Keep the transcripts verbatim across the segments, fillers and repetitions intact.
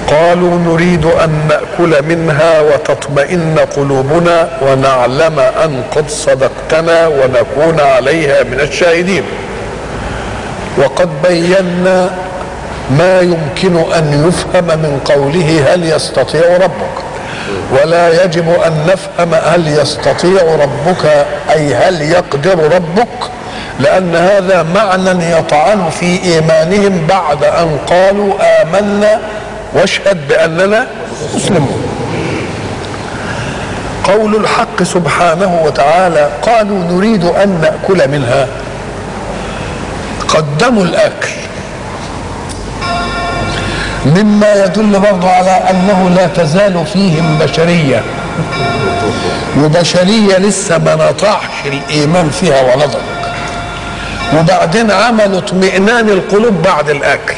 قالوا نريد أن نأكل منها وتطمئن قلوبنا ونعلم أن قد صدقتنا ونكون عليها من الشاهدين. وقد بينا ما يمكن أن يفهم من قوله هل يستطيع ربك، ولا يجب أن نفهم هل يستطيع ربك أي هل يقدر ربك، لأن هذا معنى يطعن في إيمانهم بعد أن قالوا آمنا واشهد بأننا مسلمون. قول الحق سبحانه وتعالى قالوا نريد أن نأكل منها، قدموا الأكل، مما يدل برضو على أنه لا تزال فيهم بشرية، وبشرية لسه ما نطعش الإيمان فيها ونضج، وبعدين عملوا اطمئنان القلوب بعد الأكل.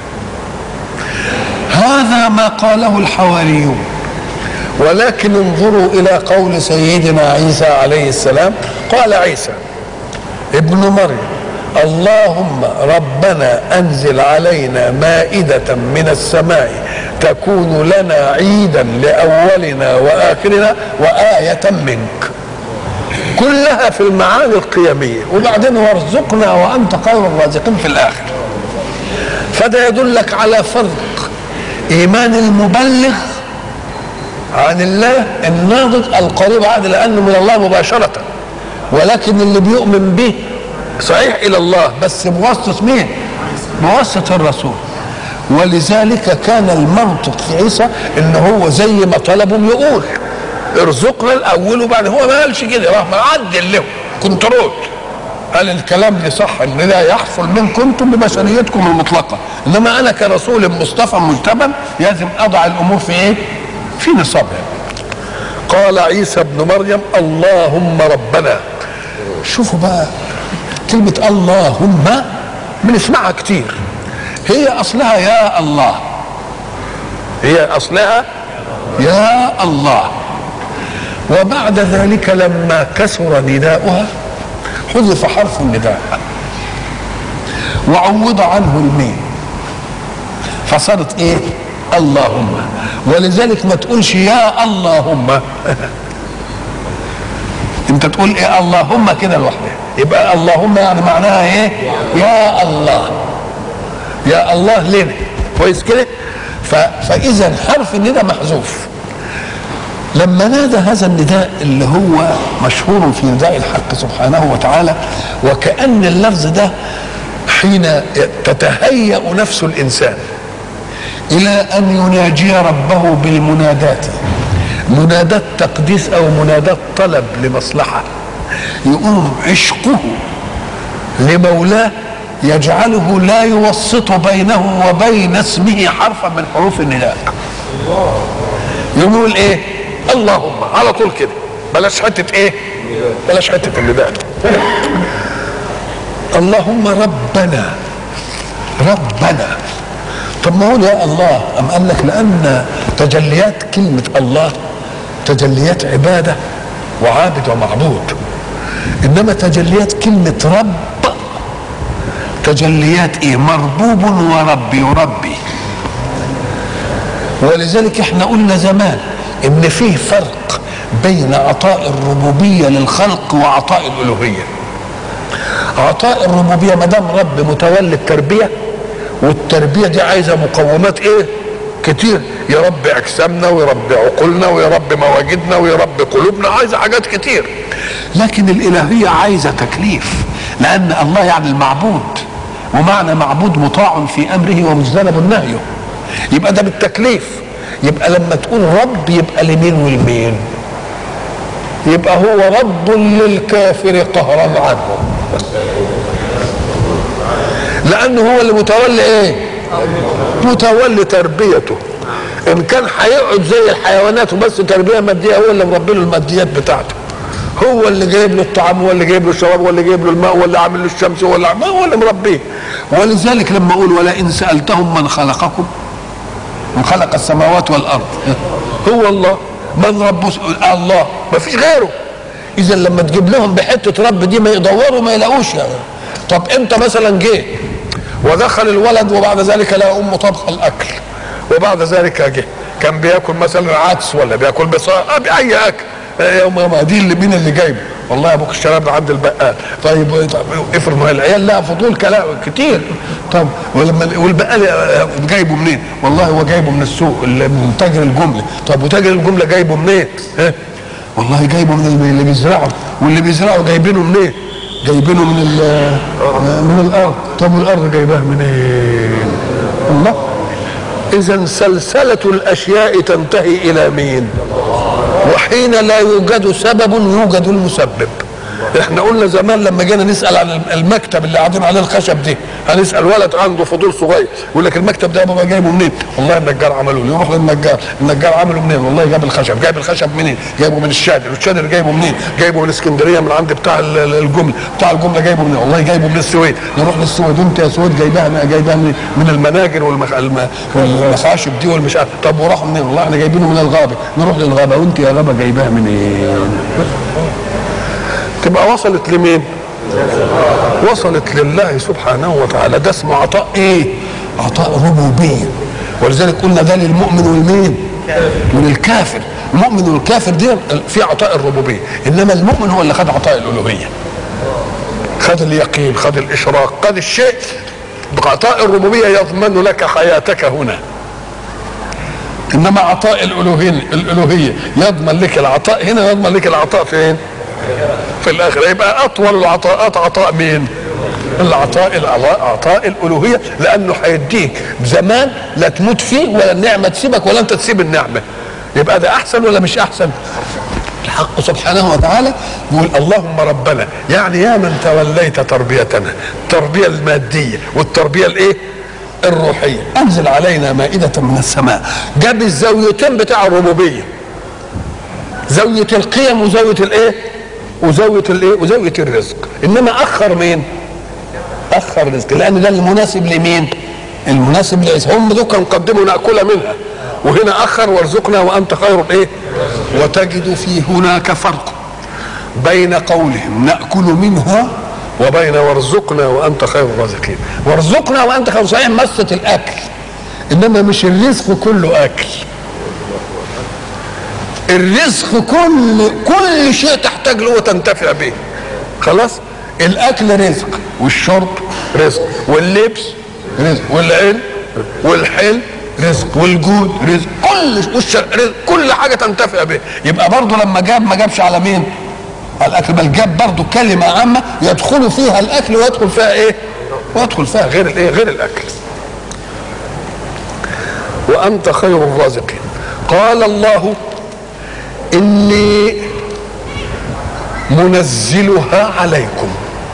هذا ما قاله الحواريون. ولكن انظروا إلى قول سيدنا عيسى عليه السلام. قال عيسى ابن مريم اللهم ربنا أنزل علينا مائدة من السماء تكون لنا عيدا لأولنا وآخرنا وآية منك، كلها في المعاني القيمية، وبعدين وارزقنا وأنت خير الرازقين في الآخر. فده يدلك على فرق إيمان المبلغ عن الله الناضج القريب عاد لأنه من الله مباشرة، ولكن اللي بيؤمن به صحيح إلى الله بس بواسطة مين؟ بواسطة الرسول. ولذلك كان المنطق في عيسى إن هو زي ما طلبهم يقول ارزقنا الأول، وبعد هو ما قالش كده، راح معدل له كنترول، قال الكلام ده صح ان لا يحصل منكم انتم ببشريتكم المطلقه، انما انا كرسول مصطفى مجتبى لازم اضع الامور في ايه؟ في نصابها. قال عيسى ابن مريم اللهم ربنا. شوفوا بقى كلمه اللهم بنسمعها كتير، هي اصلها يا الله، هي اصلها يا الله، وبعد ذلك لما كسر نداؤها حذف حرف النداء وعوض عنه الميم فصارت ايه؟ اللهم. ولذلك ما تقولش يا اللهم انت تقول ايه؟ اللهم كده لوحدها، يبقى اللهم يعني معناها ايه؟ يا الله، يا الله لنا، كويس كده. فاذا حرف النداء محذوف. لما نادى هذا النداء اللي هو مشهور في نداء الحق سبحانه وتعالى، وكأن اللفظ ده حين تتهيأ نفس الإنسان إلى أن يناجي ربه بالمنادات، منادات تقديس أو منادات طلب لمصلحة، يقوم عشقه لمولاه يجعله لا يوسط بينه وبين اسمه حرفا من حروف النداء. يقول ايه؟ اللهم على طول كده، بلاش حته ايه؟ بلاش حته النداء. اللهم ربنا ربنا. طب ما هو يا الله ام قال لك لان تجليات كلمه الله تجليات عباده وعابد ومعبود، انما تجليات كلمه رب تجليات ايه؟ مربوب ورب يربي. ولذلك احنا قلنا زمان ان فيه فرق بين عطاء الربوبيه للخلق وعطاء الالوهيه. عطاء الربوبيه ما دام رب متولي التربيه، والتربيه دي عايزه مقومات ايه؟ كتير، يربي اجسامنا ويربي عقولنا ويربي مواجدنا ويربي قلوبنا، عايزه حاجات كتير. لكن الالهيه عايزه تكليف، لان الله يعني المعبود، ومعنى معبود مطاع في امره ومجتنب نهيه، يبقى ده بالتكليف. يبقى لما تقول رب يبقى لمين والمين؟ يبقى هو رب للكافر قهرا عنه، لانه هو اللي متولي ايه؟ متولي تربيته. ان كان هيقعد زي الحيوانات وبس تربيه ماديه، هو اللي مربي له الماديات بتاعته، هو اللي جايب له الطعام، هو اللي جايب له الشراب، هو اللي جايب له الماء، هو اللي عامل له الشمس، هو اللي عامل، هو اللي مربيه. ولذلك لما اقول ولئن سالتهم من خلقكم من خلق السماوات والارض هو الله، من رب الله، ما فيش غيره. اذا لما تجيب لهم بحته رب دي ما يدوروا ما يلاقوش يعني. طب انت مثلا جيت ودخل الولد وبعد ذلك لقى امه طبخ الاكل وبعد ذلك جه كان بياكل مثلا عدس ولا بياكل بصار باي اكل، يوم ما دي اللي مين اللي جايبه؟ والله ابوك اشتراه من عند البقال. طيب افرض ما العيال لها فضول كلام كتير، طب ولما والبقال جايبه منين؟ والله هو جايبه من السوق من تاجر الجمله. طب وتاجر الجمله جايبه منين؟ ها؟ والله جايبه من اللي بيزرعه، واللي بيزرعه جايبينه منين؟ جايبينه من من الارض. طب والارض جايباه منين؟ الله. اذا سلسله الاشياء تنتهي الى مين؟ وحين لا يوجد سبب يوجد المسبب. احنا قلنا زمان لما جينا نسال عن المكتب اللي قاعدين عليه الخشب دي، هنسال ولد عنده فضول صغير يقول لك المكتب ده يا بابا جايبه منين؟ والله النجار عمله لي. يروح للنجار، النجار عمله منين؟ والله جاب الخشب. جايب الخشب منين؟ جايبه من الشادر. الشادر جايبه منين؟ جايبه من اسكندريه من عند بتاع الجمله. بتاع الجمله جايبه منين؟ والله جايبه من السويد. نروح للسويد، وانت يا سويد جايبها جايبها من المناجر والمخاشب دي والمش عارف. طب وراحوا منين؟ والله احنا جايبينه من الغابه. نروح للغابه، وانت يا غابه جايبها منين؟ تبقى وصلت لمين؟ وصلت لله سبحانه وتعالى. ده اسمه عطاء ايه؟ عطاء ربوبيه. ولذلك قلنا ده للمؤمن والمين؟ وللكافر. المؤمن والكافر دي في عطاء الربوبيه، انما المؤمن هو اللي خد عطاء الالوهيه، خد اليقين، خد الاشراق، خد الشيء. بعطاء الربوبيه يضمن لك حياتك هنا، انما عطاء الالوهيه الالوهيه يضمن لك العطاء هنا، يضمن لك العطاء فين؟ في الاخره. يبقى اطول العطاءات عطاء مين؟ العطاء عطاء الالوهيه، لانه هيديك زمان لا تموت فيه ولا النعمه تسيبك ولا انت تسيب النعمه. يبقى ده احسن ولا مش احسن؟ الحق سبحانه وتعالى يقول اللهم ربنا، يعني يا من توليت تربيتنا، التربيه الماديه والتربيه الايه؟ الروحيه، انزل علينا مائده من السماء. جاب الزاويتين بتاع الربوبيه، زاويه القيم وزاويه الايه؟ وزاويه الايه؟ وزاويه الرزق. انما اخر مين؟ اخر الرزق، لان ده المناسب لمين؟ المناسب لعيسى. هم دول كانوا قدموا ناكل منها، وهنا اخر وارزقنا وانت خير الايه؟ وتجد في هناك فرق بين قولهم ناكل منها وبين وارزقنا وانت خير الرازقين. وارزقنا وانت خير، صحيح مسه الاكل، انما مش الرزق كله اكل. الرزق كل كل شيء تحتاج له وتنتفع به. خلاص؟ الاكل رزق، والشرب رزق، واللبس رزق، والعلم والحلم رزق، والجود رزق، كل رزق، كل حاجه تنتفع به. يبقى برضه لما جاب ما جابش على مين؟ على الاكل، بل جاب برضه كلمه عامه يدخل فيها الاكل ويدخل فيها ايه؟ ويدخل فيها غير الايه؟ غير الاكل. وانت خير الرازقين. قال الله إني منزلها عليكم.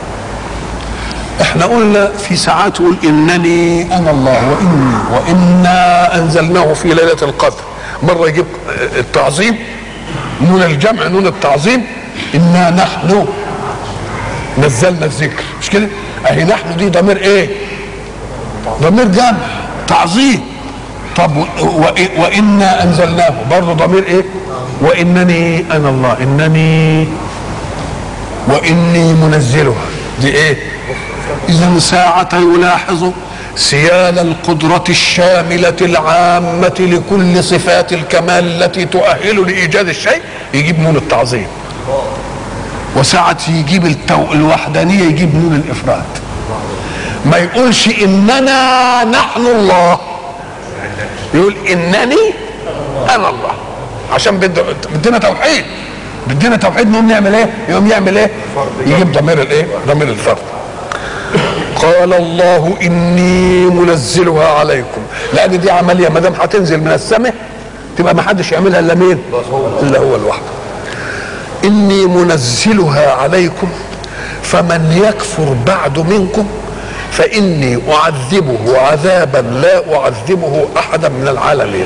احنا قلنا في ساعات يقول إنني أنا الله وإني وإنا أنزلناه في ليلة القدر. مرة يجيب التعظيم، نون الجمع، نون التعظيم، إنا نحن نزلنا الذكر، مش كده؟ أهي نحن دي ضمير إيه؟ ضمير جمع تعظيم. طب وإنا أنزلناه برضه ضمير إيه؟ وإنني أنا الله، إنني وإني منزلها دي إيه؟ إذا ساعة يلاحظ سيال القدرة الشاملة العامة لكل صفات الكمال التي تؤهل لإيجاد الشيء يجيب نون التعظيم، وساعة يجيب التو... الوحدانية يجيب نون الإفراد. ما يقولش إننا نحن الله، يقول إنني أنا الله، عشان بدنا توحيد، بدنا توحيد. نقوم نعمل ايه؟ يقوم يعمل ايه؟ يجيب ضمير الايه؟ ضمير الفرد. قال الله اني منزلها عليكم، لان دي عمليه ما دام هتنزل من السماء تبقى ما حدش يعملها الا مين؟ الا هو لوحده. اني منزلها عليكم فمن يكفر بعد منكم فاني اعذبه عذابا لا اعذبه احدا من العالمين.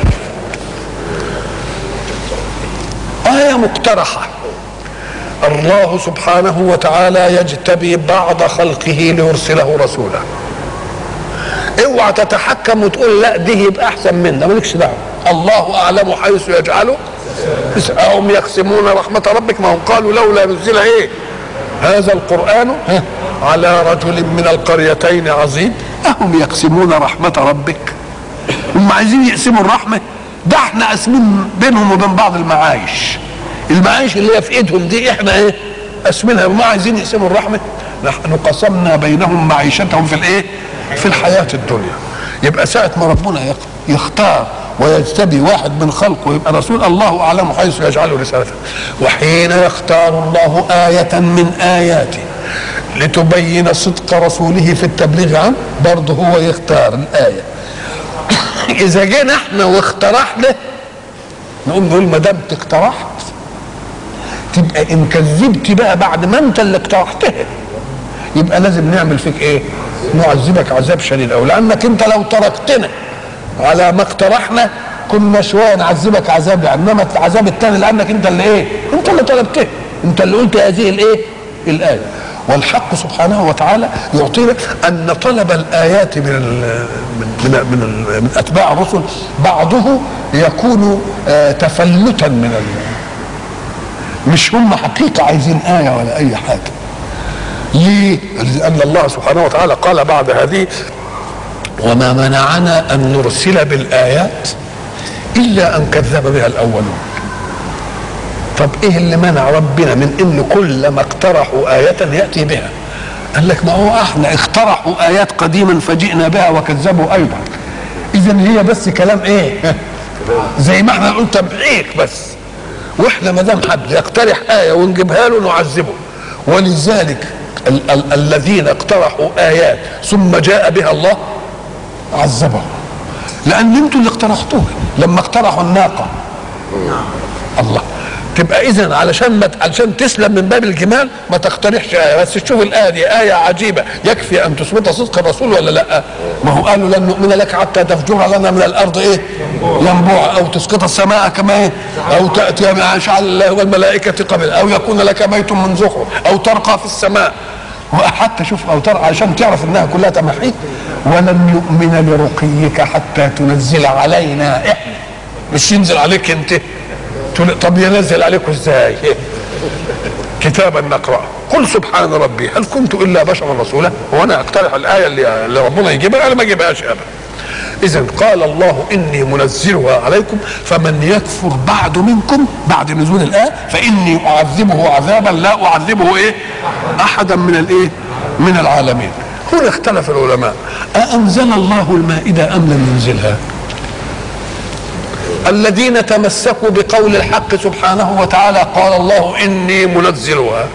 آية مقترحة. الله سبحانه وتعالى يجتبي بعض خلقه ليرسله رسولا. اوعى تتحكم وتقول لا دي يبقى احسن من ده، مالكش دعوه. الله اعلم حيث يجعله. هم يقسمون رحمة ربك، ما هم قالوا لولا نزل ايه؟ هذا القرآن على رجل من القريتين عظيم. أهم يقسمون رحمة ربك؟ هم عايزين يقسموا الرحمه، ده احنا قاسمين بينهم وبين بعض المعايش، المعايش اللي هي في ايدهم دي احنا ايه قاسمينها. وما عايزين يقسموا الرحمه، نحن قسمنا بينهم معيشتهم في الايه في الحياه الدنيا. يبقى ساعه ما ربنا يختار ويجتبي واحد من خلقه يبقى رسول، الله اعلم حيث يجعل رسالته. وحين يختار الله آية من آياته لتبين صدق رسوله في التبليغ عنه، برضه هو يختار الآية. إذا جينا احنا واقترحنا نقوم نقول ما دام اقترحت تبقى ان كذبت بقى بعد ما انت اللي اقترحتها يبقى لازم نعمل فيك ايه؟ نعذبك عذاب شديد قوي، لانك انت لو تركتنا على ما اقترحنا كنا شويه نعذبك عذاب، انما العذاب الثاني لانك انت اللي ايه؟ انت اللي طلبته، انت اللي قلت هذه الايه؟ الايه. والحق سبحانه وتعالى يعطينا ان طلب الايات من ال من من, من, من اتباع الرسل بعضه يكون آه تفلتا من ال مش هم حقيقه عايزين ايه ولا اي حاجه. ليه؟ لان الله سبحانه وتعالى قال بعد هذه: وما منعنا ان نرسل بالايات الا ان كذب بها الاولون. طب ايه اللي منع ربنا من ان كل ما اقترحوا آية يأتي بها؟ قال لك ما هو احنا اقترحوا آيات قديما فجئنا بها وكذبوا ايضا. اذا هي بس كلام ايه؟ زي ما احنا نقول تبعيك بس، واحنا ما دام حد يقترح آية ونجيبها له نعذبه. ولذلك ال- ال- الذين اقترحوا آيات ثم جاء بها الله عذبهم، لان انتوا اللي اقترحتوها. لما اقترحوا الناقة الله، تبقى اذا علشان ما علشان تسلم من باب الجمال ما تقترحش آية، بس تشوف الآية دي آية عجيبة يكفي ان تثبت صدق الرسول ولا لا؟ ما هو قالوا لن نؤمن لك حتى تفجر لنا من الارض ايه؟ ينبوع، او تسقط السماء كما ايه؟ او تاتي مع شعر الله والملائكة قبل، او يكون لك بيت من زخرف، او ترقى في السماء. وحتى شوف او ترقى علشان تعرف انها كلها تمحيك. ولن نؤمن لرقيك حتى تنزل علينا احنا، مش ينزل عليك انت. طب ينزل عليكم ازاي؟ كتابا نقرأ. قل سبحان ربي هل كنت الا بشرا رسولا؟ وانا اقترح الايه اللي, اللي ربنا يجيبها، انا ما اجيبهاش ابدا. اذا قال الله اني منزلها عليكم فمن يكفر بعد منكم بعد نزول الايه فاني اعذبه عذابا لا اعذبه ايه؟ احدا من الايه؟ من العالمين. هنا اختلف العلماء: أأنزل الله المائدة أم لم ينزلها؟ الذين تمسكوا بقول الحق سبحانه وتعالى قال الله إني منزلها،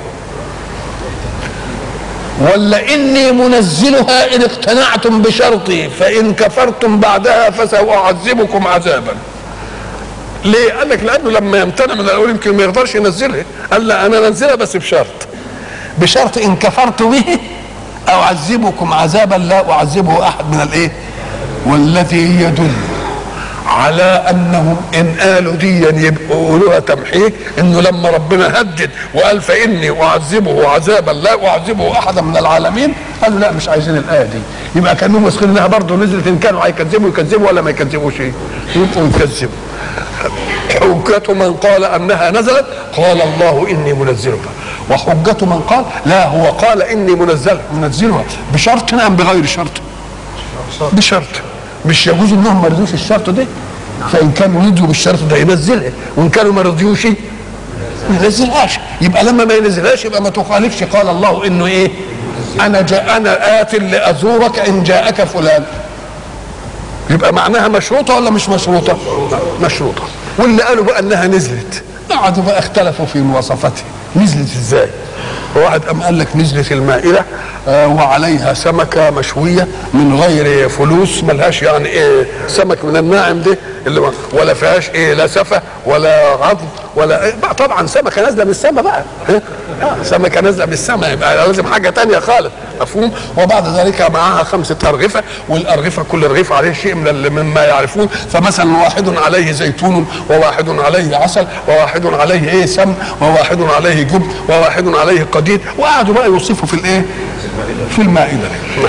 ولا إني منزلها إن اقتنعتم بشرطي فإن كفرتم بعدها فسأعذبكم عذابا. ليه؟ قال لك لأنه لما يمتنع من الأول يمكن ما يقدرش ينزلها. قال لا أنا أنزلها بس بشرط، بشرط إن كفرت به أعذبكم عذابا لا أعذبه أحد من الإيه؟ والذي يدل على أنهم إن قالوا ديا يبقوا يقولوها تمحيك، إنه لما ربنا هدد وقال فإني أعذبه عذابا لا أعذبه أحدا من العالمين، قالوا لا مش عايزين الآية دي. يبقى كانوا مسخين إنها برضه نزلت إن كانوا هيكذبوا يكذبوا ولا ما يكذبوش يبقوا يكذبوا. حجة من قال أنها نزلت قال الله إني منزلها، وحجة من قال لا هو قال إني منزلها منزلها بشرط أم بغير شرط؟ بشرط. مش يجوز انهم ما رضيوش الشرط ده، فان كانوا رضيوا بالشرط ده ينزلها، وان كانوا ما رضيوش ما ينزلهاش. يبقى لما ما ينزلهاش يبقى ما تخالفش قال الله انه ايه؟ انا جاء انا آت لازورك ان جاءك فلان. يبقى معناها مشروطه ولا مش مشروطه؟ مشروطه. واللي قالوا بقى انها نزلت قعدوا بقى اختلفوا في مواصفاتها. نزلت ازاي؟ واحد قام قال لك نزلت المائدة آه وعليها سمكة مشوية من غير فلوس، ملهاش يعني ايه سمك من الناعم ده اللي ولا فيهاش ايه لا سفة ولا عظم ولا إيه. طبعا سمكة نازلة من السماء بقى، آه سمكة نازلة من السماء يبقى لازم حاجة تانية خالص، مفهوم؟ وبعد ذلك معها خمسة أرغفة، والأرغفة كل رغيف عليه شيء من مما يعرفون، فمثلا واحد عليه زيتون وواحد عليه عسل وواحد عليه ايه سمن وواحد عليه جبن وواحد عليه قديد، وقعدوا بقى يوصفوا في الايه؟ في المائدة.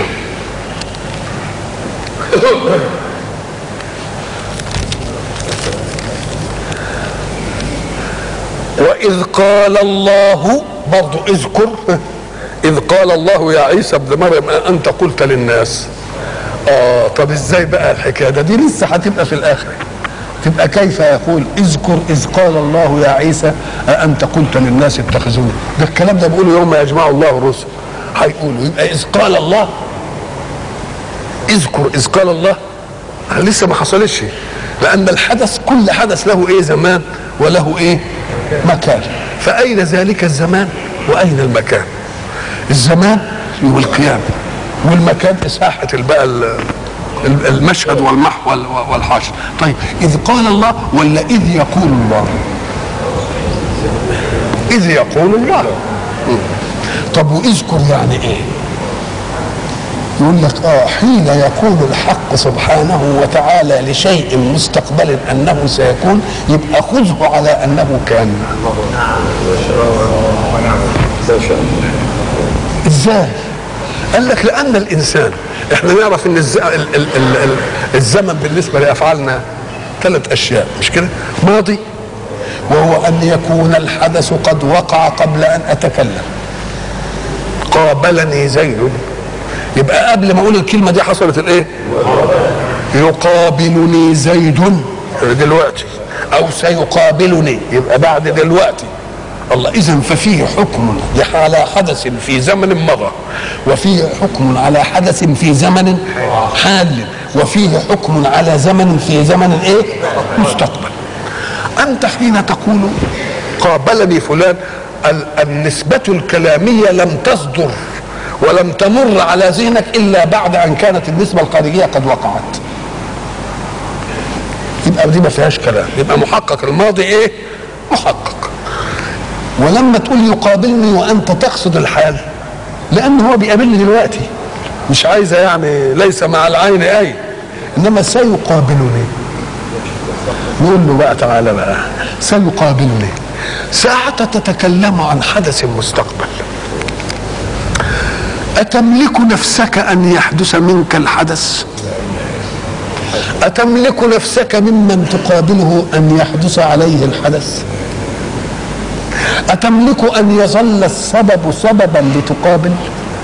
وإذ قال الله برضو اذكر إذ قال الله يا عيسى ابن مريم أنت قلت للناس اه طب ازاي بقى الحكايه ده؟ دي لسه هتبقى في الاخر. تبقى كيف يقول اذكر اذ قال الله يا عيسى أأنت قلت للناس اتخذوني. ده الكلام ده بيقوله يوم يجمع الله الرسل، هيقولوا يبقى اذ قال الله، اذكر اذ قال الله لسه ما حصلش، لان الحدث كل حدث له ايه زمان وله ايه مكان. فاين ذلك الزمان واين المكان؟ الزمان يوم القيامه، والمكان ساحه بقى المشهد والمحو والحشر. طيب اذ قال الله ولا اذ يقول الله؟ اذ يقول الله. طب واذكر يعني ايه؟ يقول لك اه حين يقول الحق سبحانه وتعالى لشيء مستقبل انه سيكون، يبقى خذه على انه كان. ازاي؟ قال لك لان الانسان احنا نعرف ان الز... ال... ال... ال... الزمن بالنسبه لافعالنا ثلاث اشياء، مش كده؟ ماضي، وهو ان يكون الحدث قد وقع قبل ان اتكلم. قابلني زيد، يبقى قبل ما اقول الكلمه دي حصلت الايه؟ يقابلني زيد دلوقتي، او سيقابلني يبقى بعد دلوقتي. الله، اذا ففيه حكم على حدث في زمن مضى، وفيه حكم على حدث في زمن حال، وفيه حكم على زمن في زمن ايه؟ مستقبل. انت حين تقول قابلني فلان، النسبة الكلامية لم تصدر ولم تمر على ذهنك الا بعد ان كانت النسبة الخارجية قد وقعت. يبقى دي ما فيهاش كلام، يبقى محقق الماضي ايه؟ محقق. ولما تقول يقابلني وانت تقصد الحال، لان هو بيقابلني دلوقتي، مش عايزه يعني ليس مع العين اي، انما سيقابلني. نقول له بقى تعالى بقى سيقابلني ساعة تتكلم عن حدث مستقبل، أتملك نفسك أن يحدث منك الحدث؟ أتملك نفسك ممن تقابله أن يحدث عليه الحدث؟ أتملك أن يظل السبب سببا لتقابل؟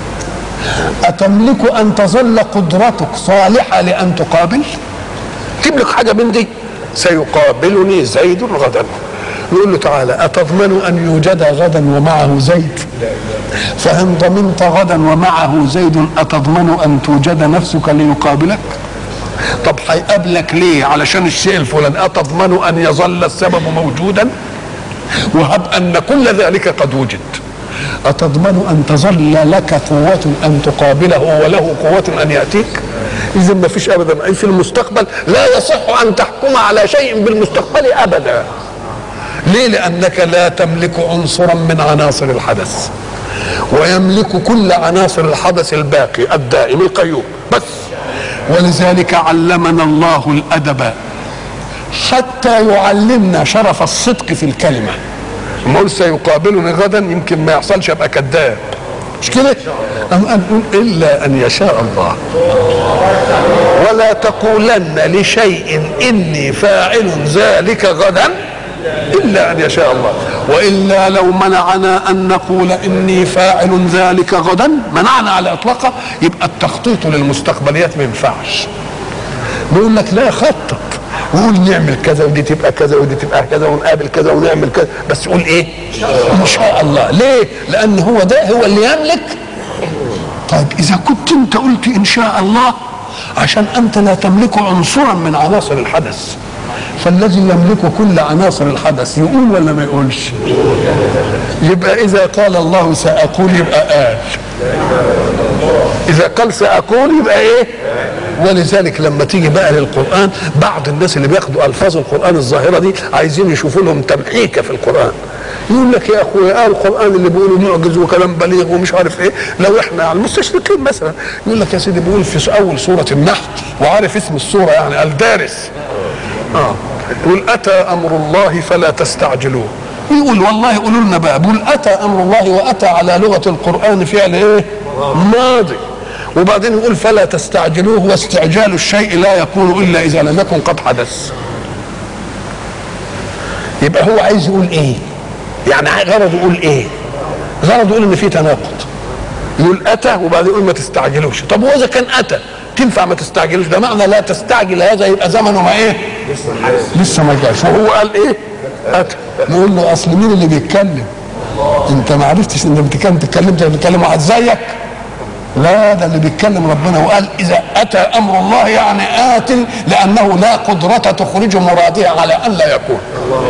أتملك أن تظل قدرتك صالحة لأن تقابل؟ تملك حاجة من دي؟ سيقابلني زيد غدا. يقول له تعالى أتضمن أن يوجد غدا ومعه زيد؟ فإن ضمنت غدا ومعه زيد أتضمن أن توجد نفسك ليقابلك؟ طب هيقابلك ليه؟ علشان الشيء الفلاني. أتضمن أن يظل السبب موجودا وهب أن كل ذلك قد وجد؟ أتضمن أن تظل لك قوة أن تقابله وله قوة أن يأتيك؟ إذا ما فيش أبدا. أي في المستقبل لا يصح أن تحكم على شيء بالمستقبل أبدا. ليه؟ لأنك لا تملك عنصرا من عناصر الحدث، ويملك كل عناصر الحدث الباقي الدائم القيوم بس. ولذلك علمنا الله الأدب حتى يعلمنا شرف الصدق في الكلمة. لما اقول سيقابلني غدا يمكن ما يحصلش ابقى كذاب، مش كده؟ أم أن نقول إلا أن يشاء الله. ولا تقولن لشيء إني فاعل ذلك غدا إلا أن يشاء الله. وإلا لو منعنا أن نقول إني فاعل ذلك غدا، منعنا على إطلاقه، يبقى التخطيط للمستقبليات ما ينفعش. نقول لك لا، خطط وقول نعمل كذا ودي تبقى كذا ودي تبقى كذا ونقابل كذا ونعمل كذا، بس قول ايه؟ ان شاء الله. ليه؟ لان هو ده هو اللي يملك. طيب اذا كنت انت قلت ان شاء الله عشان انت لا تملك عنصرا من عناصر الحدث، فالذي يملك كل عناصر الحدث يقول ولا ما يقولش؟ يبقى اذا قال الله ساقول يبقى قال، اذا قال ساقول يبقى ايه؟ ولذلك لما تيجي بقى للقرآن، بعض الناس اللي بياخدوا ألفاظ القرآن الظاهرة دي عايزين يشوفوا لهم تمحيكة في القرآن. يقول لك يا أخويا القرآن اللي بيقولوا معجز وكلام بليغ ومش عارف إيه، لو إحنا على المستشرقين مثلا يقول لك يا سيدي بيقول في أول سورة النحل، وعارف اسم السورة يعني الدارس، آه يقول أتى أمر الله فلا تستعجلوه. يقول والله قولوا لنا بقى، بيقول أتى أمر الله، وأتى على لغة القرآن فعل إيه؟ ماضي. وبعدين يقول فلا تستعجلوه، واستعجال الشيء لا يكون الا اذا لم يكن قد حدث. يبقى هو عايز يقول ايه؟ يعني غرضه يقول ايه؟ غرضه يقول ان في تناقض. يقول اتى وبعدين يقول ما تستعجلوش. طب واذا كان اتى تنفع ما تستعجلش، ده معنى لا تستعجل، هذا يبقى زمنه ما ايه لسه ما جاش، وهو قال ايه اتى. نقول له اصل مين اللي بيتكلم؟ انت ما عرفتش ان بتتكلم بتتكلم بتتكلم واحد زيك؟ لا، ده اللي بيتكلم ربنا، وقال اذا اتى امر الله يعني ات، لانه لا قدرة تخرج مراده على ان لا يكون.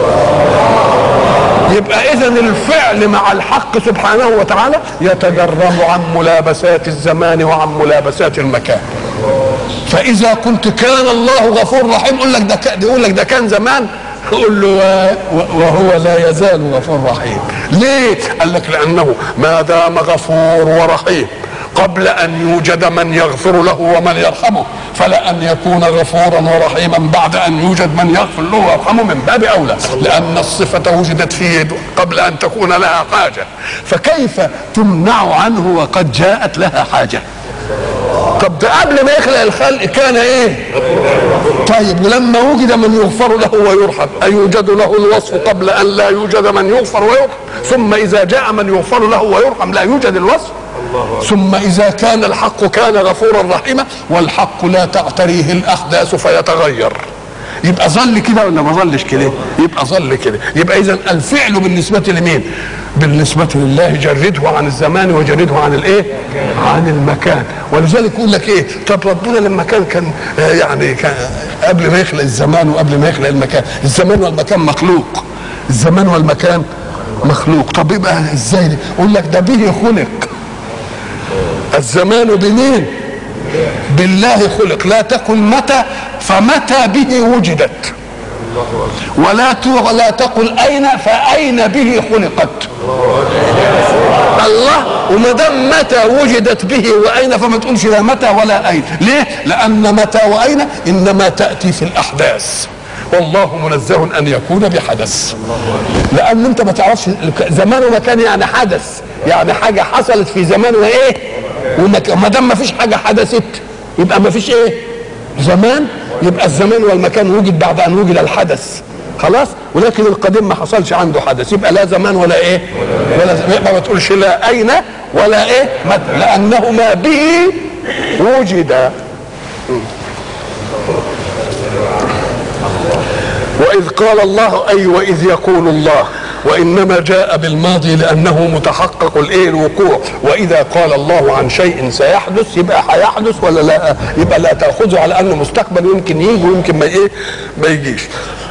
يبقى اذا الفعل مع الحق سبحانه وتعالى يتجرم عن ملابسات الزمان وعن ملابسات المكان. فاذا قلت كان الله غفور رحيم، يقول لك ده يقول لك ده كان زمان، يقول له وهو لا يزال غفور رحيم. ليه؟ قال لك لانه ما دام غفور ورحيم قبل ان يوجد من يغفر له ومن يرحمه، فلا ان يكون غفورا ورحيما بعد ان يوجد من يغفر له ويرحمه من باب اولى، لان الصفه وجدت فيه قبل ان تكون لها حاجه، فكيف تمنع عنه وقد جاءت لها حاجه؟ طب ده قبل ما يخلق الخلق كان ايه؟ طيب لما وجد من يغفر له ويرحم، أيوجد له الوصف قبل ان لا يوجد من يغفر ويرحم؟ ثم اذا جاء من يغفر له ويرحم لا يوجد الوصف؟ ثم إذا كان الحق كان غفورا رحيما، والحق لا تعتريه الأحداث فيتغير، يبقى ظل كده ولا ما ظلش كده؟ يبقى ظل كده. يبقى إذن الفعل بالنسبة لمين؟ بالنسبة لله جرده عن الزمان وجرده عن الايه؟ عن المكان. ولذلك يقول لك ايه؟ طب ربنا لما كان كان يعني كان قبل ما يخلق الزمان وقبل ما يخلق المكان، الزمان والمكان مخلوق، الزمان والمكان مخلوق. طب يبقى ازاي؟ يقول لك ده به خلق. الزمان بمين؟ بالله خلق. لا تقل متى، فمتى به وجدت، ولا لا تقل اين، فاين به خلقت. الله. وما دام متى وجدت به واين، فما تقولش لا متى ولا اين. ليه؟ لان متى واين انما تاتي في الاحداث، والله منزه ان يكون بحدث، لان انت ما تعرفش زمان ومكان يعني حدث، يعني حاجه حصلت في زمان وايه وما دام ما فيش حاجه حدثت يبقى ما فيش ايه زمان، يبقى الزمان والمكان وجد بعد ان وجد الحدث خلاص. ولكن القديم ما حصلش عنده حدث، يبقى لا زمان ولا ايه ولا، يبقى ما تقولش لا اين ولا ايه متى، لانهما به وجد. وإذ قال الله، أي وإذ يقول الله، وإنما جاء بالماضي لأنه متحقق الإيه الوقوع. وإذا قال الله عن شيء سيحدث يبقى هيحدث ولا لا؟ يبقى لا تأخذه على أنه مستقبل ويمكن يجي ويمكن ما إيه ما يجيش.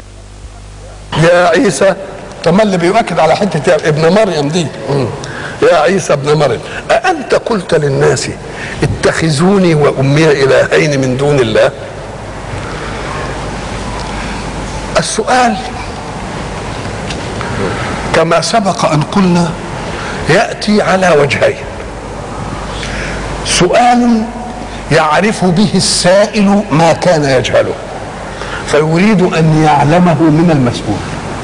يا عيسى، طب اللي بيؤكد على حتة ابن مريم دي، يا عيسى ابن مريم أأنت قلت للناس اتخذوني وأمي إلهين من دون الله؟ السؤال كما سبق أن قلنا يأتي على وجهين. سؤال يعرف به السائل ما كان يجهله فيريد أن يعلمه من المسؤول.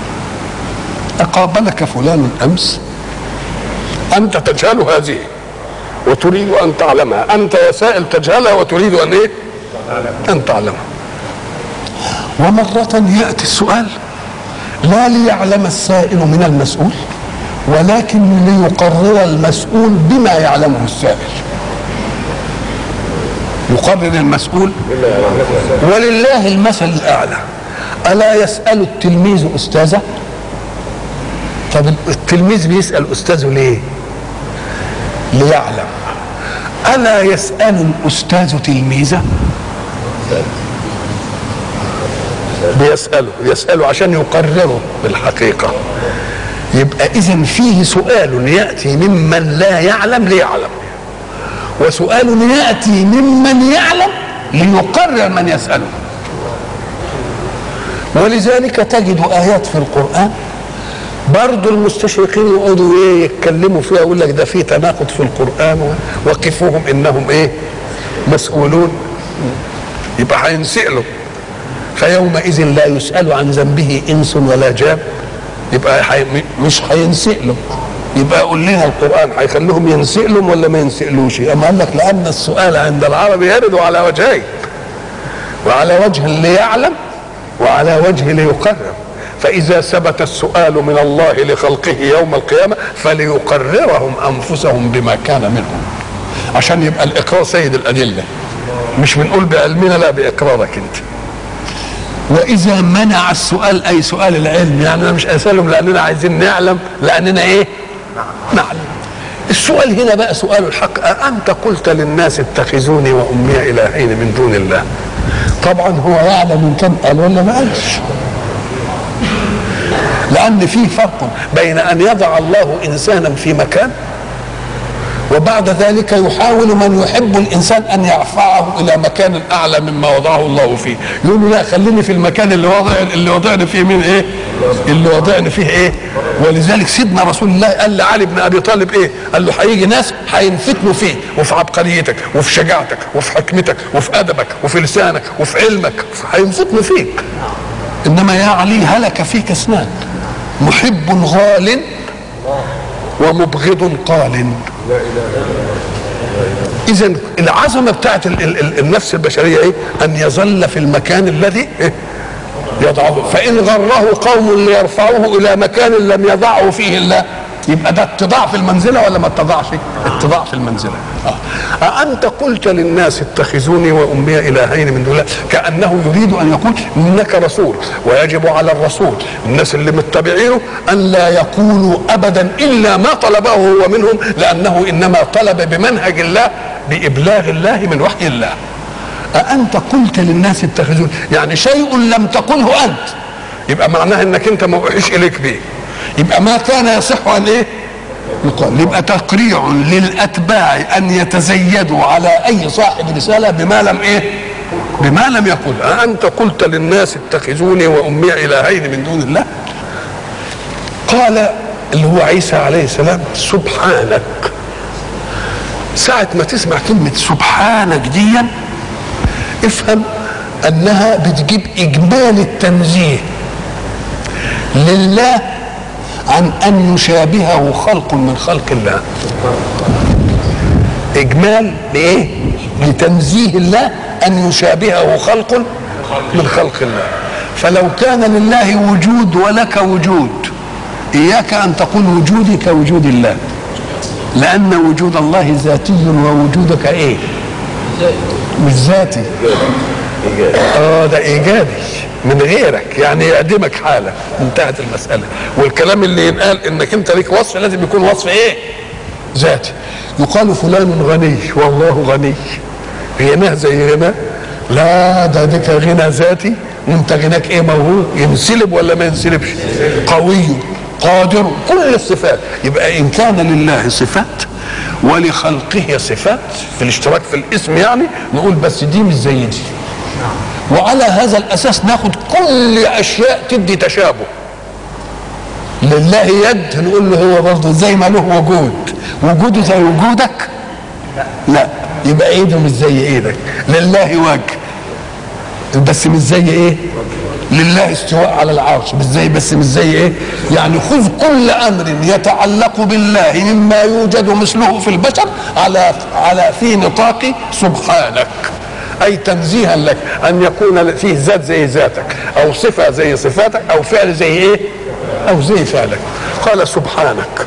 أقابلك فلان أمس، أنت تجهل هذه وتريد أن تعلمها، أنت يا سائل تجهلها وتريد أن إيه؟ أن تعلمها. ومرة يأتي السؤال لا ليعلم السائل من المسؤول، ولكن ليقرر المسؤول بما يعلمه السائل. يقرر المسؤول، ولله المثل الأعلى. ألا يسأل التلميذ أستاذه؟ طب التلميذ بيسأل أستاذه ليه؟ ليعلم. ألا يسأل الأستاذ تلميذه؟ بيسأله يسأله عشان يقرره بالحقيقة. يبقى إذن فيه سؤال يأتي ممن لا يعلم ليعلم، وسؤال يأتي ممن يعلم ليقرر من يسأله. ولذلك تجد آيات في القرآن برضو المستشرقين يقعدوا ايه يتكلموا فيها، يقول لك ده في تناقض في القرآن وقفوهم انهم ايه مسؤولون، يبقى هينسألوا. فيومئذ لا يسأل عن ذنبه إنس ولا جان، يبقى حي... مش هينسألوا. يبقى قول لنا القرآن هيخليهم ينسألهم ولا ما ينسألوش؟ أما قال لك لأن السؤال عند العرب يرد على وجهين، وعلى وجه ليعلم وعلى وجه ليقرر. فإذا ثبت السؤال من الله لخلقه يوم القيامة فليقررهم أنفسهم بما كان منهم، عشان يبقى الإقرار سيد الأدلة. مش بنقول بعلمنا، لا باقرارك انت. واذا منع السؤال اي سؤال العلم، يعني انا مش اسالهم لاننا عايزين نعلم، لاننا ايه؟ نعلم. السؤال هنا بقى سؤال الحق، أأنت قلت للناس اتخذوني وأمي إلهين من دون الله؟ طبعا هو يعلم إن كان قال ولا ما قالش، لأن في فرق بين أن يضع الله إنسانا في مكان وبعد ذلك يحاول من يحب الإنسان أن يرفعه إلى مكان أعلى مما وضعه الله فيه، يقول له لا خليني في المكان اللي وضع اللي وضعني فيه من إيه؟ اللي وضعني فيه إيه؟ ولذلك سيدنا رسول الله قال لعلي بن أبي طالب إيه؟ قال له هيجي ناس هينفتنوا فيه وفي عبقريتك وفي شجاعتك وفي حكمتك وفي أدبك وفي لسانك وفي علمك، هينفتنوا فيك. إنما يا علي هلك فيك اثنان، محب غال ومبغض قال. إذن العظمة بتاعت ال ال ال النفس البشرية إيه؟ أن يظل في المكان الذي إيه؟ يضعه، فإن غره قوم ليرفعوه إلى مكان لم يضعه فيه الله، يبقى ده اتضاع في المنزلة ولا ما اتضاعش؟ اتضاع في المنزلة. آه. أأنت قلت للناس اتخذوني وأمي إلهين من دون الله، كأنه يريد أن يقول إنك رسول ويجب على الرسول الناس اللي متبعينه أن لا يقولوا أبدا إلا ما طلبه هو منهم، لأنه إنما طلب بمنهج الله بإبلاغ الله من وحي الله. أأنت قلت للناس اتخذوني، يعني شيء لم تقله أنت، يبقى معناه إنك أنت ما أوحيش إليك به، يبقى ما كان يصح أن إيه؟ يقال. يبقى تقريع للأتباع أن يتزيدوا على أي صاحب رسالة بما لم إيه؟ بما لم يقل. أأنت قلت للناس اتخذوني وأمي إلهين من دون الله؟ قال اللي هو عيسى عليه السلام سبحانك. ساعة ما تسمع كلمة سبحانك ديا افهم أنها بتجيب إجمال التنزيه لله عن أن يشابهه خلق من خلق الله. إجمال لإيه؟ لتنزيه الله أن يشابهه خلق من خلق الله. فلو كان لله وجود ولك وجود، إياك أن تقول وجودي كوجود الله، لأن وجود الله ذاتي ووجودك إيه؟ مش ذاتي. اه ده ايجابي من غيرك، يعني يعدمك حاله، انتهت المساله. والكلام اللي ينقال انك انت ليك وصف لازم يكون وصف ايه؟ ذاتي. يقال فلان غني والله غني، غناه زي غناه؟ لا، ده ديك غنى ذاتي وانت غناك ايه؟ موهوب، ينسلب ولا ما ينسلبش؟ قوي قادر، كل الصفات. يبقى ان كان لله صفات ولخلقه صفات في الاشتراك في الاسم، يعني نقول بس دي مش زي دي، وعلى هذا الاساس ناخد كل اشياء تدي تشابه. لله يد نقول له هو برضه زي ما له وجود، وجوده زي وجودك؟ لا، يبقى ايده مش زي ايدك. لله وجه بس مش زي ايه؟ لله استواء على العرش مش زي، بس مش زي ايه؟ يعني خذ كل امر يتعلق بالله مما يوجد مثله في البشر على على في نطاق سبحانك، اي تنزيها لك ان يكون فيه ذات زي ذاتك، او صفه زي صفاتك، او فعل زي ايه؟ او زي فعلك. قال سبحانك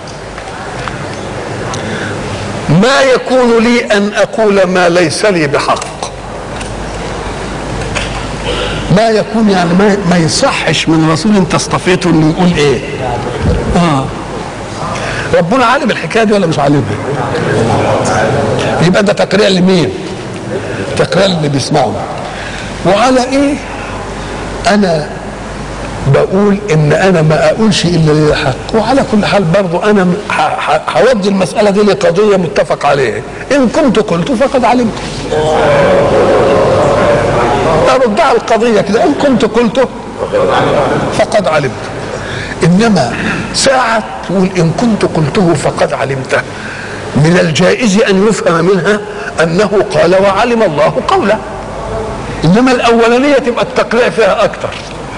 ما يكون لي ان اقول ما ليس لي بحق. ما يكون يعني ما, ما يصحش من رسول انت اصطفيته انه يقول ايه؟ اه ربنا عالم الحكايه دي ولا مش عالمها؟ يبقى ده تقرير لمين؟ تقرير اللي بيسمعه. وعلى ايه انا بقول ان انا ما اقولش الا للحق؟ وعلى كل حال برضو انا هودي المساله دي لقضيه متفق عليها، ان كنت قلت فقد علمت. أردع القضية كده، إن كنت قلته فقد علمت. إنما ساعة تقول إن كنت قلته فقد علمته، من الجائز أن يفهم منها أنه قال وعلم الله قوله، إنما الأولانية تبقى التقريع فيها أكتر،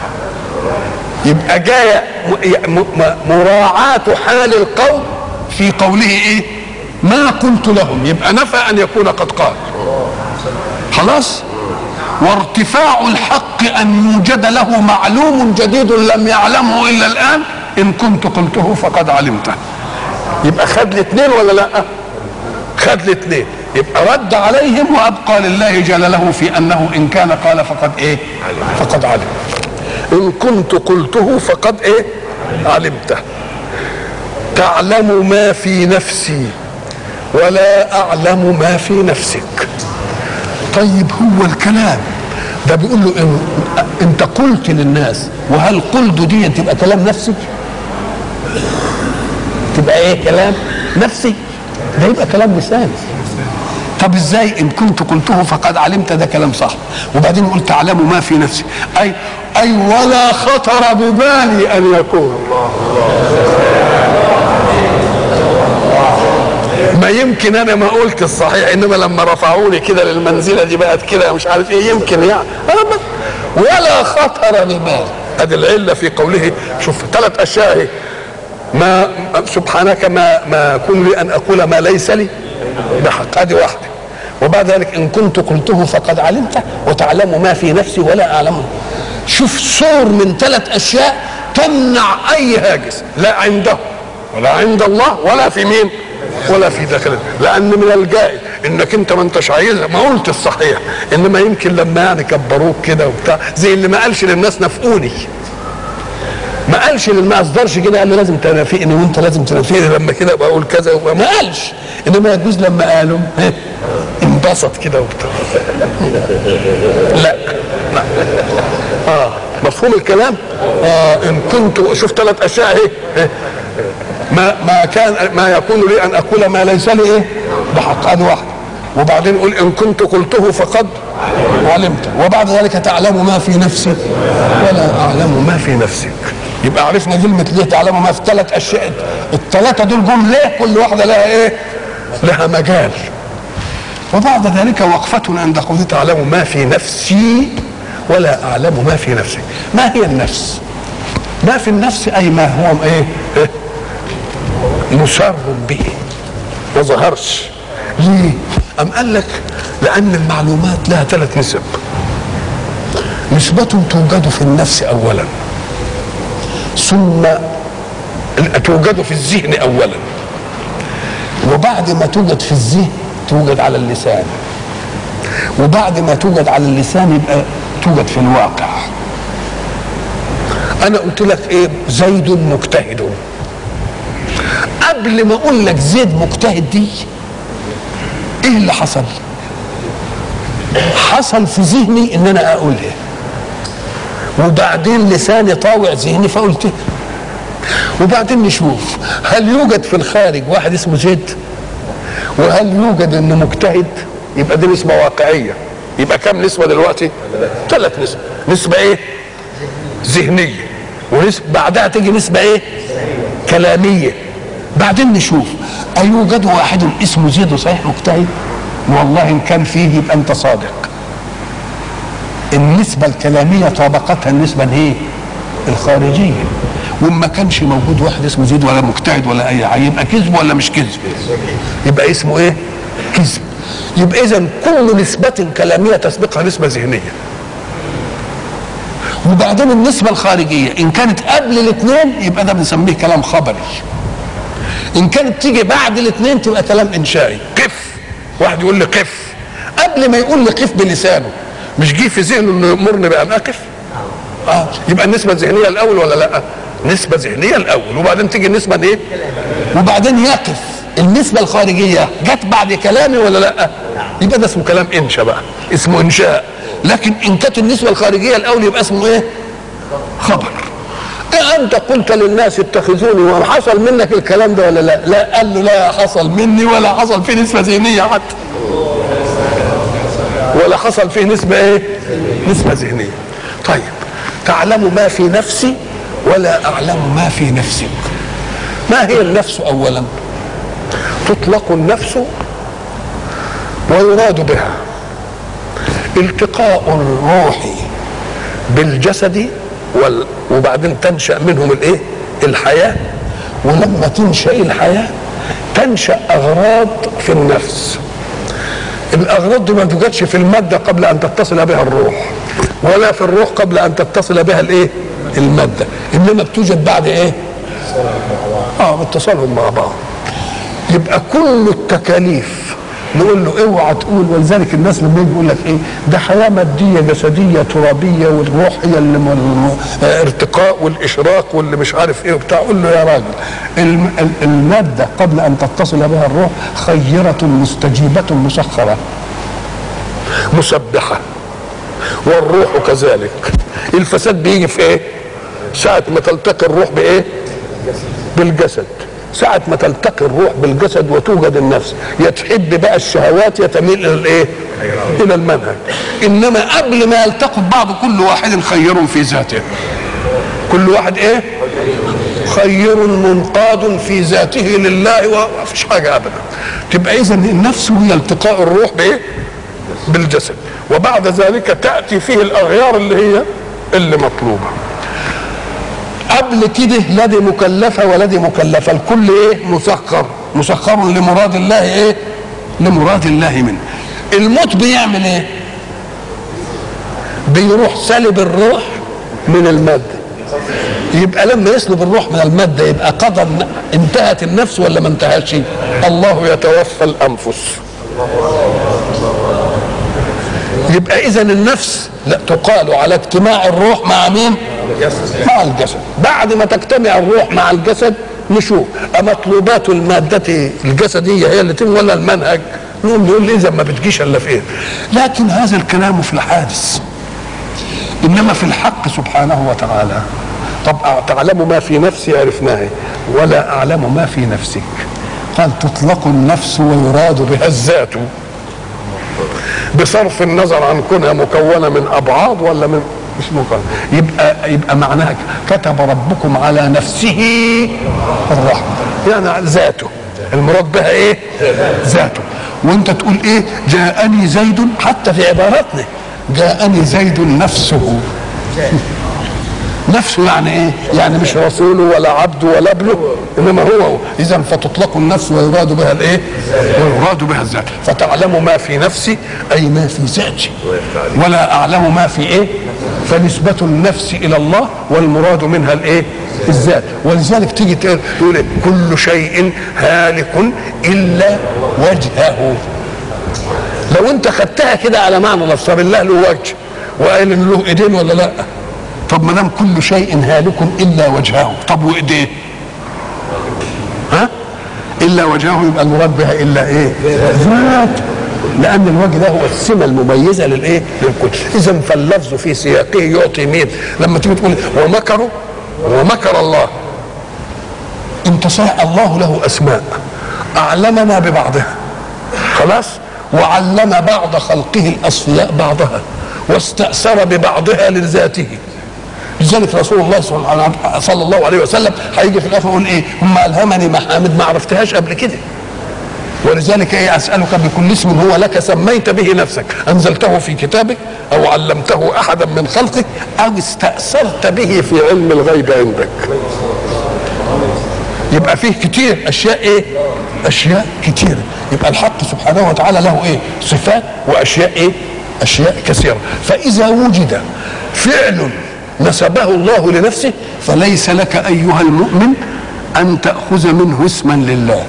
يبقى جاية مراعاة حال القوم في قوله إيه؟ ما قلت لهم، يبقى نفى أن يكون قد قال خلاص. وارتفاع الحق أن يوجد له معلوم جديد لم يعلمه إلا الآن، إن كنت قلته فقد علمته. يبقى خد الاثنين ولا لا؟ خد خد الاثنين، يبقى رد عليهم وابقى لله جلاله في انه ان كان قال فقد ايه؟ فقد علم. ان كنت قلته فقد ايه؟ علمته. تعلم ما في نفسي ولا اعلم ما في نفسك. طيب هو الكلام ده بيقول له إن انت قلت للناس، وهل قلت دي تبقى كلام نفسي؟ تبقى ايه؟ كلام نفسي؟ ده يبقى كلام لساني. طب ازاي ان كنت قلته فقد علمت؟ ده كلام صح. وبعدين يقول تعلم ما في نفسي، اي اي ولا خطر ببالي ان يكون. ما يمكن انا ما قلت الصحيح، انما لما رفعوني كده للمنزله دي بقت كده مش عارف ايه، يمكن يعني ولا خطر ببالي. ادي العله في قوله. شوف ثلاث اشياء اهي. ما سبحانك ما ما يكون لي ان اقول ما ليس لي بحق، ادي واحده. وبعد ذلك ان كنت قلته فقد علمته وتعلم ما في نفسي ولا اعلمه. شوف صور من ثلاث اشياء تمنع اي هاجس، لا عنده ولا عند الله ولا في مين ولا في داخله. لان من الجائز انك انت ما انتش عايزها، ما قلت الصحيح، انما يمكن لما يعني كبروك كده وبتاع، زي اللي ما قالش للناس نفقوني، ما قالش ما اصدرش كده قال له لازم تنافقني وانت لازم تنافقني لما كده بقول كذا، ما قالش. انما يجوز لما قالوا انبسط كده وبتاع. لا لا اه مفهوم الكلام. اه ان كنت شوف ثلاث اشياء اهي. ما ما كان ما يكون لي ان اقول ما ليس لي ايه بحق، هذه واحده. وبعدين يقول ان كنت قلته فقد علمت، وبعد ذلك تعلم ما في نفسي ولا اعلم ما في نفسك. يبقى عرفنا كلمه ليه تعلم ما في ثلاث اشياء. الثلاثه دول جم ليه؟ كل واحده لها ايه؟ لها مجال. وبعد ذلك وقفتنا عند قوله تعلم ما في نفسي ولا اعلم ما في نفسك. ما هي النفس؟ ما في النفس اي ما هو ايه؟ إيه؟ مسر به ما ظهرش. ليه؟ أم قال لك لأن المعلومات لها ثلاث نسب. نسبة توجد في النفس أولا، ثم توجد في الذهن أولا، وبعد ما توجد في الذهن توجد على اللسان، وبعد ما توجد على اللسان يبقى توجد في الواقع. أنا قلت لك إيه؟ زيد مجتهد. قبل ما اقول لك زيد مجتهد دي ايه اللي حصل؟ حصل في ذهني ان انا اقولها، وبعدين لساني طاوع ذهني فقلتها. وبعدين نشوف هل يوجد في الخارج واحد اسمه زيد، وهل يوجد انه مجتهد؟ يبقى دي نسبه واقعيه. يبقى كم نسبه دلوقتي؟ ثلاث نسبه. نسبه ايه؟ ذهنيه، ونسبه بعدها تيجي نسبه ايه؟ كلاميه. بعدين نشوف أيوجد واحد اسمه زيد صحيح مجتهد؟ والله إن كان فيه يبقى أنت صادق. النسبة الكلامية طابقتها النسبة ايه؟ الخارجية. وما كانش موجود واحد اسمه زيد ولا مجتهد ولا أي حاجة، يبقى كذب ولا مش كذب؟ يبقى اسمه إيه؟ كذب. يبقى إذا كل نسبة كلامية تسبقها نسبة ذهنية. وبعدين النسبة الخارجية إن كانت قبل الاثنين يبقى ده بنسميه كلام خبري. إن كانت تيجي بعد الاثنين تبقى كلام إنشائي. قف، واحد يقول لي قف، قبل ما يقول لي قف بلسانه مش جه في ذهنه إنه يأمرني بأن أقف؟ آه يبقى النسبة الذهنية الأول ولا لأ؟ نسبة ذهنية الأول، وبعدين تيجي النسبة إيه؟ وبعدين يقف. النسبة الخارجية جت بعد كلامي ولا لأ؟ يبقى ده اسمه كلام إنشاء بقى، اسمه إنشاء. لكن إن كانت النسبة الخارجية الأول يبقى اسمه إيه؟ خبر. إيه أنت قلت للناس اتخذوني وحصل منك الكلام ده ولا لا؟ لا، قال له لا حصل مني ولا حصل فيه نسبة ذهنية حتى، ولا حصل فيه نسبة إيه؟ نسبة ذهنية. طيب تعلم ما في نفسي ولا أعلم ما في نفسك. ما هي النفس أولا؟ تطلق النفس ويراد بها التقاء الروح بالجسد وال... وبعدين تنشأ منهم الايه؟ الحياة. ولما تنشأ الحياة تنشأ أغراض في النفس. الأغراض دي ما توجدش في المادة قبل أن تتصل بها الروح، ولا في الروح قبل أن تتصل بها الايه؟ المادة، إنما بتوجد بعد ايه؟ اه اتصالهم مع بعض. يبقى كل التكاليف نقول له اوعى تقول. ولذلك الناس لما يجي يقول لك ايه ده حياه ماديه جسديه ترابيه والروح هي اللي الارتقاء والاشراق واللي مش عارف ايه وبتاع، قول له يا راجل الماده قبل ان تتصل بها الروح خيره مستجيبه مسخره مسبحه، والروح كذلك. الفساد بيجي في ايه؟ ساعه ما تلتقي الروح بايه؟ بالجسد. ساعة ما تلتقي الروح بالجسد وتوجد النفس، يا تحب بقى الشهوات يا تميل الى الايه؟ الى المنهج. انما قبل ما يلتقوا ببعض كل واحد خير في ذاته. كل واحد ايه؟ خير منقاد في ذاته لله وما فيش حاجة ابدا. تبقى اذا النفس هي التقاء الروح بايه؟ بالجسد، وبعد ذلك تأتي فيه الاغيار اللي هي اللي مطلوبة. قبل كده لا دي مكلفه ولا دي مكلفه، الكل ايه؟ مسخر، مسخر لمراد الله ايه؟ لمراد الله منه. الموت بيعمل ايه؟ بيروح سلب الروح من الماده. يبقى لما يسلب الروح من الماده يبقى قضى انتهت النفس ولا ما انتهتش؟ الله يتوفى الانفس. يبقى اذا النفس لا تقال على اجتماع الروح مع مين؟ مع الجسد. بعد ما تجتمع الروح مع الجسد نشوف مطلوبات المادة الجسدية هي اللي تم ولا المنهج؟ نقول نقول لي اذا ما بتجيش الا في ايه؟ لكن هذا الكلام في الحادث، انما في الحق سبحانه وتعالى. طب تعلم ما في نفسي عرفناه ولا اعلم ما في نفسك. قال تطلق النفس ويراد بها الذات بصرف النظر عن كونها مكونه من ابعاد ولا من مش مكونه. يبقى يبقى معناها كتب ربكم على نفسه الرحمه، يعني ذاته المراد بها ايه؟ ذاته. وانت تقول ايه؟ جاءني زيد، حتى في عباراتنا جاءني زيد نفسه. نفسه يعني ايه؟ يعني مش رسوله ولا عبده ولا ابنه، انما هو. اذا فتطلق النفس ويراد بها الايه؟ ويراد بها الذات. فتعلم ما في نفسي اي ما في ذاتي، ولا اعلم ما في ايه؟ فنسبة النفس الى الله والمراد منها الايه؟ الذات. ولذلك تيجي تقول إيه؟ كل شيء هالك الا وجهه. لو انت خدتها كده على معنى لفظ الله له وجه وقال ان له ايدين ولا لا؟ طب ما دام كل شيء هالك الا وجهه، طب وايديه؟ ها؟ الا وجهه يبقى المراد بها الا ايه؟ ذات. لان الوجه ده هو السمه المميزه للايه؟ للكل. اذا فاللفظ في سياقه يعطي مين؟ لما تيجي تقول ومكروا ومكر الله، انت صحيح الله له اسماء اعلمنا ببعضها خلاص، وعلم بعض خلقه الاصفياء بعضها، واستأثر ببعضها لذاته. لذلك رسول الله صلى الله عليه وسلم هيجي في الاخر يقول ايه؟ هم الهمني محامد ما عرفتهاش قبل كده. ولذلك ايه؟ اسالك بكل اسم هو لك سميت به نفسك، انزلته في كتابك او علمته احدا من خلقك او استاثرت به في علم الغيب عندك. يبقى فيه كتير اشياء ايه؟ اشياء كتيره. يبقى الحق سبحانه وتعالى له ايه؟ صفات واشياء ايه؟ اشياء كثيره. فاذا وجد فعل نسبه الله لنفسه فليس لك ايها المؤمن ان تاخذ منه اسما لله.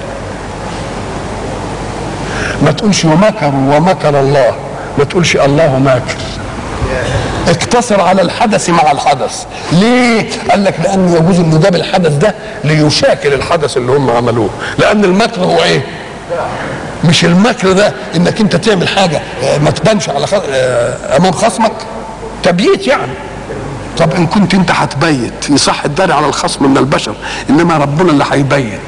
ما تقولش ومكروا ومكر الله، ما تقولش الله ماكر. اقتصر على الحدث مع الحدث. ليه؟ قال لك لان يجوز ان ده بالحدث ده ليشاكل الحدث اللي هم عملوه. لان المكر هو ايه؟ مش المكر ده انك انت تعمل حاجه ما تبانش على خ... امام خصمك، تبييت يعني. طب ان كنت انت هتبيت يصح الدار على الخصم من البشر، انما ربنا اللي هيبيت.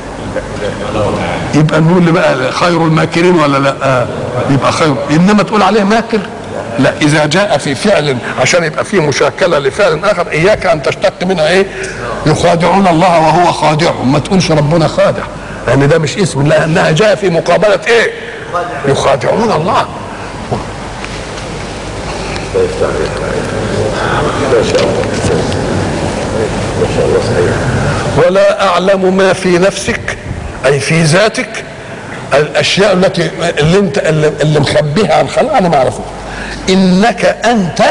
يبقى نقول بقى خير الماكرين ولا لا؟ يبقى خير. انما تقول عليه ماكر لا. اذا جاء في فعل عشان يبقى فيه مشاكله لفعل اخر اياك ان تشتق منها ايه؟ يخادعون الله وهو خادعهم. ما تقولش ربنا خادع، لان يعني ده مش اسم، لانها جاء في مقابله ايه؟ يخادعون الله. ولا اعلم ما في نفسك اي في ذاتك، الاشياء التي اللي انت اللي مخبيها عن خلق انا ما اعرفها. انك انت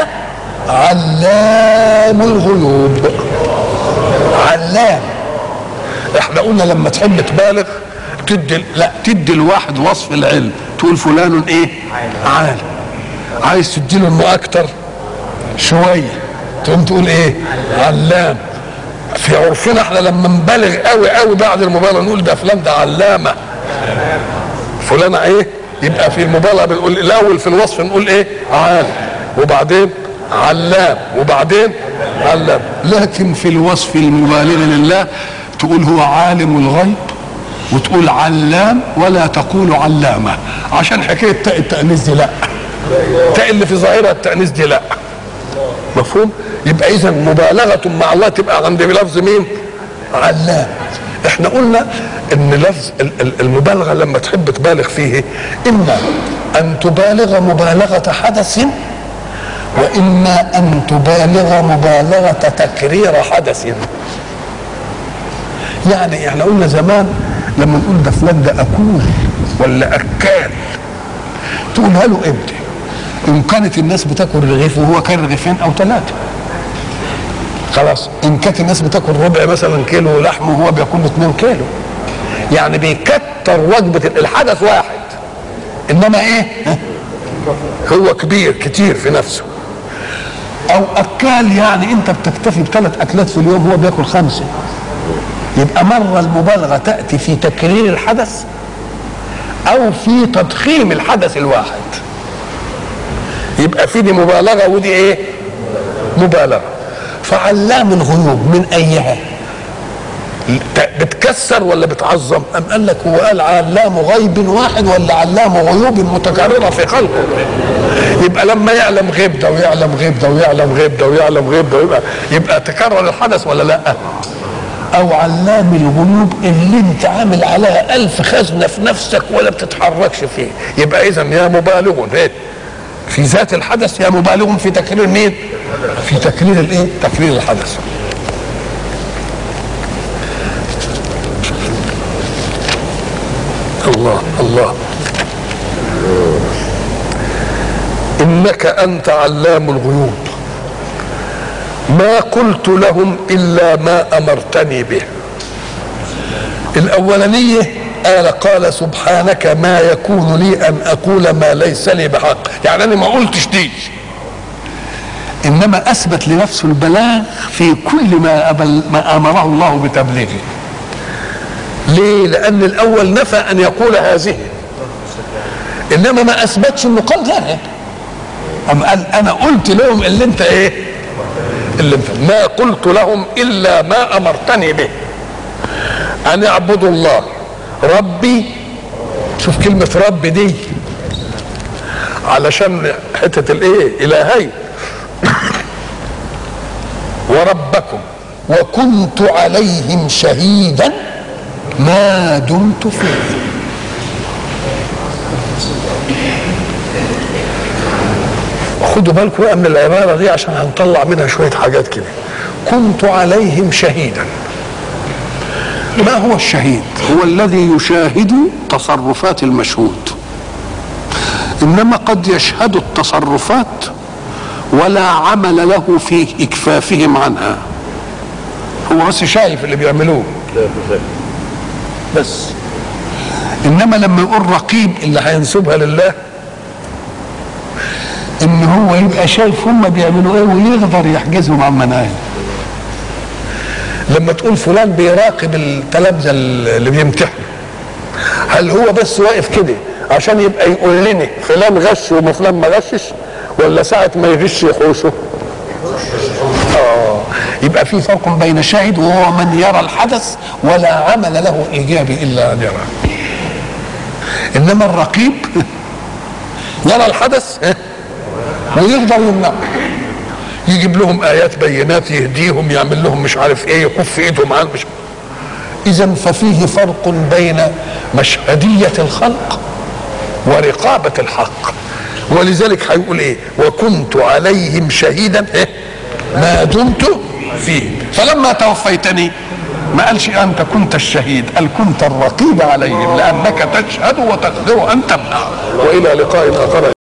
علام الغيوب. علام. احنا قلنا لما تحب تبالغ تدي لا تدي الواحد وصف العلم تقول فلان ايه عالم. عايز تديله انه اكتر شويه تقوم تقول ايه علام. في عرفنا احنا لما نبالغ قوي قوي بعد المبالغه نقول ده فلان ده علامه فلان ايه. يبقى في المبالغه بنقول الاول في الوصف نقول ايه عالم وبعدين علام وبعدين علام. لكن في الوصف المبالغ لله تقول هو عالم الغيب وتقول علام ولا تقول علامه عشان حكايه تاء التانيث دي لا. تاء اللي في ظاهرها التانيث دي لا. مفهوم؟ يبقى اذا مبالغه مع الله تبقى عند بلفظ مين؟ علام. احنا قلنا ان لفظ المبالغه لما تحب تبالغ فيه اما ان تبالغ مبالغه حدث واما ان تبالغ مبالغه تكرير حدث. يعني احنا قلنا زمان لما نقول ده فلان ده اكول ولا اكال تقولها له امتى؟ ان كانت الناس بتاكل رغيف وهو كان رغيفين او ثلاثه خلاص. ان كانت الناس بتاكل ربع مثلا كيلو لحم وهو بياكل اتنين كيلو يعني بيكتر وجبه. الحدث واحد انما ايه هو كبير كتير في نفسه. او اكال يعني انت بتكتفي بثلاث اكلات في اليوم هو بياكل خمسه. يبقى مره المبالغه تاتي في تكرير الحدث او في تضخيم الحدث الواحد. يبقى في دي مبالغه ودي ايه مبالغه. فعلام الغيوب من ايها بتكسر ولا بتعظم؟ ام قال لك هو قال علام غيب واحد ولا علام غيوب متكرره في خلقه؟ يبقى لما يعلم غيب ده ويعلم غيب ده ويعلم غيب ده ويعلم غيب ده يبقى يبقى تكرر الحدث ولا لا؟ او علام الغيوب اللي انت عامل عليها الف خزنه في نفسك ولا بتتحركش فيه. يبقى اذا يا مبالغ في ذات الحدث يا مبالغ في تكرير مين؟ في تكرير الايه؟ تكرير الحدث. الله الله انك انت علام الغيوب ما قلت لهم الا ما امرتني به. الاولانيه قال قال سبحانك ما يكون لي ان اقول ما ليس لي بحق. يعني انا ما قلتش دي انما اثبت لنفسه البلاغ في كل ما, ما امره الله بتبليغه. ليه؟ لان الاول نفى ان يقول هذه انما ما اثبتش انه قال غيرها. أم قال انا قلت لهم اللي انت ايه اللي انت ما قلت لهم الا ما امرتني به ان اعبدوا الله ربي. شوف كلمة ربي دي علشان حتة الايه الهي وربكم وكنت عليهم شهيدا ما دمت فيه. خدوا بالكم بقى من العبارة دي عشان هنطلع منها شوية حاجات كده. كنت عليهم شهيدا. ما هو الشهيد؟ هو الذي يشاهد تصرفات المشهود. انما قد يشهد التصرفات ولا عمل له في اكفافهم عنها. هو بس شايف اللي بيعملوه بس. انما لما يقول رقيب اللي هينسبها لله ان هو يبقى شايف هم بيعملوا ايه ويقدر يحجزهم عن مناهج. لما تقول فلان بيراقب التلامذه اللي بيمتحنوا هل هو بس واقف كده عشان يبقى يقول لنا فلان غش وفلان ما غشش ولا ساعه ما يغش يحوشه؟ اه يبقى في فرق بين شاهد وهو من يرى الحدث ولا عمل له ايجابي الا ان يراه. انما الرقيب يرى الحدث ويقدر يمنعه. يجيب لهم ايات بينات يهديهم يعمل لهم مش عارف ايه يكف ايدهم عن مش. اذا ففيه فرق بين مشهديه الخلق ورقابه الحق. ولذلك هيقول ايه وكنت عليهم شهيدا إيه؟ ما دمت فيه. فلما توفيتني ما قالش انت كنت الشهيد قال كنت الرقيب عليهم لانك تشهد وتقدر ان تمنع. والى لقاء اخر.